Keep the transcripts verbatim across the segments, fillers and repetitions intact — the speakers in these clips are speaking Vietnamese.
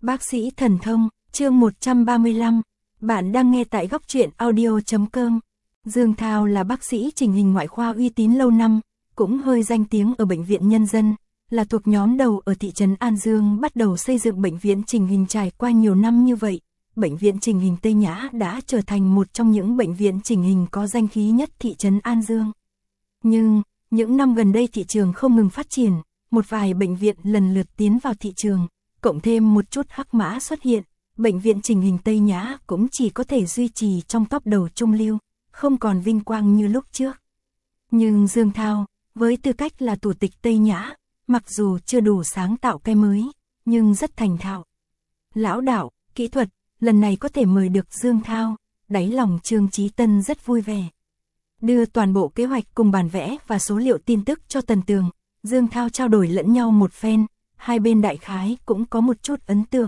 Bác sĩ thần thông, chương một trăm ba mươi lăm. Bạn đang nghe tại góc truyện audio chấm com. Dương Thao là bác sĩ chỉnh hình ngoại khoa uy tín lâu năm, cũng hơi danh tiếng ở bệnh viện nhân dân, là thuộc nhóm đầu ở thị trấn An Dương bắt đầu xây dựng bệnh viện chỉnh hình. Trải qua nhiều năm như vậy, bệnh viện chỉnh hình Tây Nhã đã trở thành một trong những bệnh viện chỉnh hình có danh khí nhất thị trấn An Dương. Nhưng, những năm gần đây thị trường không ngừng phát triển, một vài bệnh viện lần lượt tiến vào thị trường, cộng thêm một chút hắc mã xuất hiện, bệnh viện chỉnh hình Tây Nhã cũng chỉ có thể duy trì trong top đầu trung lưu, không còn vinh quang như lúc trước. Nhưng Dương Thao, với tư cách là thủ tịch Tây Nhã, mặc dù chưa đủ sáng tạo cái mới, nhưng rất thành thạo. Lão đạo, kỹ thuật, lần này có thể mời được Dương Thao, đáy lòng Trương Chí Tân rất vui vẻ. Đưa toàn bộ kế hoạch cùng bản vẽ và số liệu tin tức cho Tần Tường, Dương Thao trao đổi lẫn nhau một phen, hai bên đại khái cũng có một chút ấn tượng.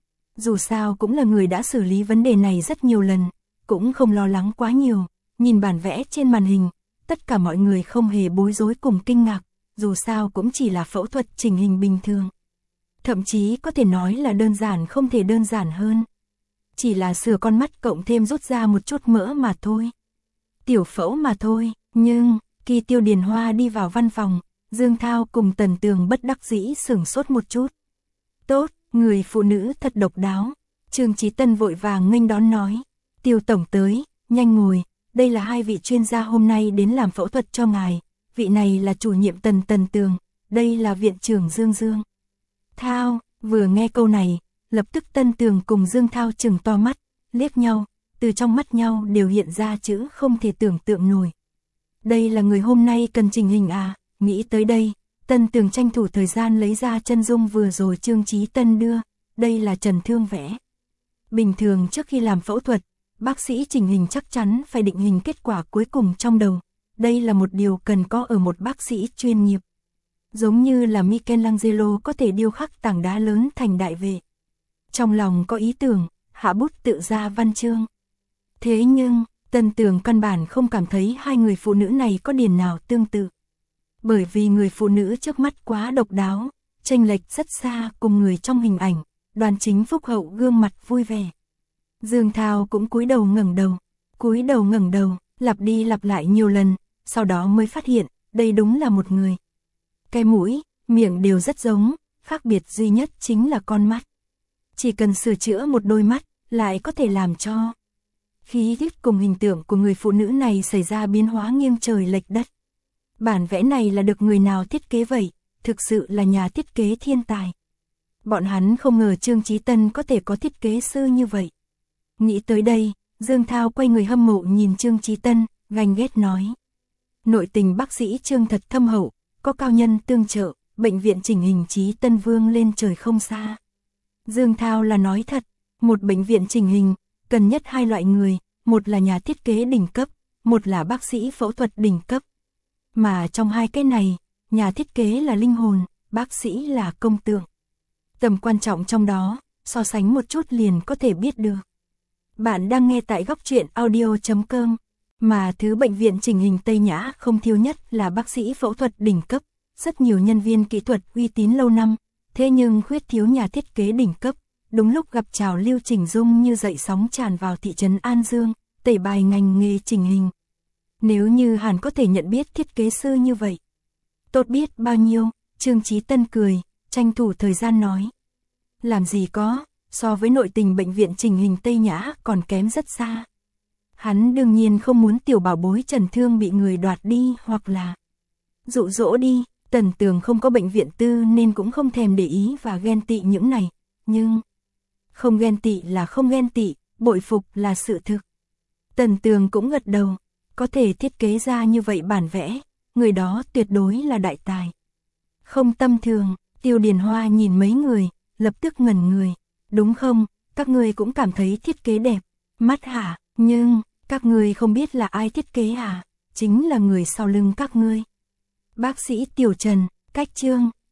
Dù sao cũng là người đã xử lý vấn đề này rất nhiều lần, cũng không lo lắng quá nhiều, nhìn bản vẽ trên màn hình, tất cả mọi người không hề bối rối cùng kinh ngạc, dù sao cũng chỉ là phẫu thuật chỉnh hình bình thường. Thậm chí có thể nói là đơn giản không thể đơn giản hơn. Chỉ là sửa con mắt cộng thêm rút ra một chút mỡ mà thôi. Tiểu phẫu mà thôi, nhưng, khi Tiêu Điền Hoa đi vào văn phòng, Dương Thao cùng Tần Tường bất đắc dĩ sửng sốt một chút. Tốt, người phụ nữ thật độc đáo. Trương Chí Tân vội vàng nghênh đón nói. Tiêu tổng tới, nhanh ngồi, đây là hai vị chuyên gia hôm nay đến làm phẫu thuật cho ngài. Vị này là chủ nhiệm Tần Tần Tường, đây là viện trưởng Dương Dương. Thao, vừa nghe câu này, lập tức Tân Tường cùng Dương Thao trừng to mắt, liếc nhau, từ trong mắt nhau đều hiện ra chữ không thể tưởng tượng nổi. Đây là người hôm nay cần chỉnh hình à? Nghĩ tới đây, Tân Tường tranh thủ thời gian lấy ra chân dung vừa rồi Trương Chí Tân đưa, đây là trần thương vẽ. Bình thường trước khi làm phẫu thuật, bác sĩ chỉnh hình chắc chắn phải định hình kết quả cuối cùng trong đầu. Đây là một điều cần có ở một bác sĩ chuyên nghiệp. Giống như là Michelangelo có thể điêu khắc tảng đá lớn thành đại vệ. Trong lòng có ý tưởng, hạ bút tự ra văn chương. Thế nhưng, Tân Tường căn bản không cảm thấy hai người phụ nữ này có điểm nào tương tự. Bởi vì người phụ nữ trước mắt quá độc đáo, chênh lệch rất xa cùng người trong hình ảnh, đoan chính phúc hậu gương mặt vui vẻ. Dương Thao cũng cúi đầu ngẩng đầu, cúi đầu ngẩng đầu, lặp đi lặp lại nhiều lần, sau đó mới phát hiện, đây đúng là một người. Cái mũi, miệng đều rất giống, khác biệt duy nhất chính là con mắt. Chỉ cần sửa chữa một đôi mắt, lại có thể làm cho khí tiết cùng hình tượng của người phụ nữ này xảy ra biến hóa nghiêng trời lệch đất. Bản vẽ này là được người nào thiết kế vậy, thực sự là nhà thiết kế thiên tài. Bọn hắn không ngờ Trương Chí Tân có thể có thiết kế sư như vậy. Nghĩ tới đây, Dương Thao quay người hâm mộ nhìn Trương Chí Tân, ganh ghét nói. Nội tình bác sĩ Trương thật thâm hậu, có cao nhân tương trợ, bệnh viện chỉnh hình Chí Tân vương lên trời không xa. Dương Thao là nói thật, một bệnh viện chỉnh hình, cần nhất hai loại người, một là nhà thiết kế đỉnh cấp, một là bác sĩ phẫu thuật đỉnh cấp. Mà trong hai cái này, nhà thiết kế là linh hồn, bác sĩ là công tượng. Tầm quan trọng trong đó, so sánh một chút liền có thể biết được. Bạn đang nghe tại góc truyện audio chấm com, mà thứ bệnh viện chỉnh hình Tây Nhã không thiếu nhất là bác sĩ phẫu thuật đỉnh cấp, rất nhiều nhân viên kỹ thuật uy tín lâu năm, thế nhưng khuyết thiếu nhà thiết kế đỉnh cấp. Đúng lúc gặp trào lưu chỉnh dung như dậy sóng tràn vào thị trấn An Dương, tẩy bài ngành nghề chỉnh hình. Nếu như Hàn có thể nhận biết thiết kế sư như vậy, tốt biết bao nhiêu. Trương Chí Tân cười, tranh thủ thời gian nói. Làm gì có, so với nội tình bệnh viện chỉnh hình Tây Nhã còn kém rất xa. Hắn đương nhiên không muốn tiểu bảo bối Trần Thương bị người đoạt đi hoặc là dụ dỗ đi. Tần Tường không có bệnh viện tư nên cũng không thèm để ý và ghen tị những này. Nhưng không ghen tị là không ghen tị, bội phục là sự thực. Tần Tường cũng gật đầu, có thể thiết kế ra như vậy bản vẽ, người đó tuyệt đối là đại tài. Không tâm thường, Tiêu Điền Hoa nhìn mấy người, lập tức ngẩn người. Đúng không, các người cũng cảm thấy thiết kế đẹp, mắt hả, nhưng, các người không biết là ai thiết kế hả, chính là người sau lưng các ngươi. Bác sĩ Tiểu Trần, cách Trương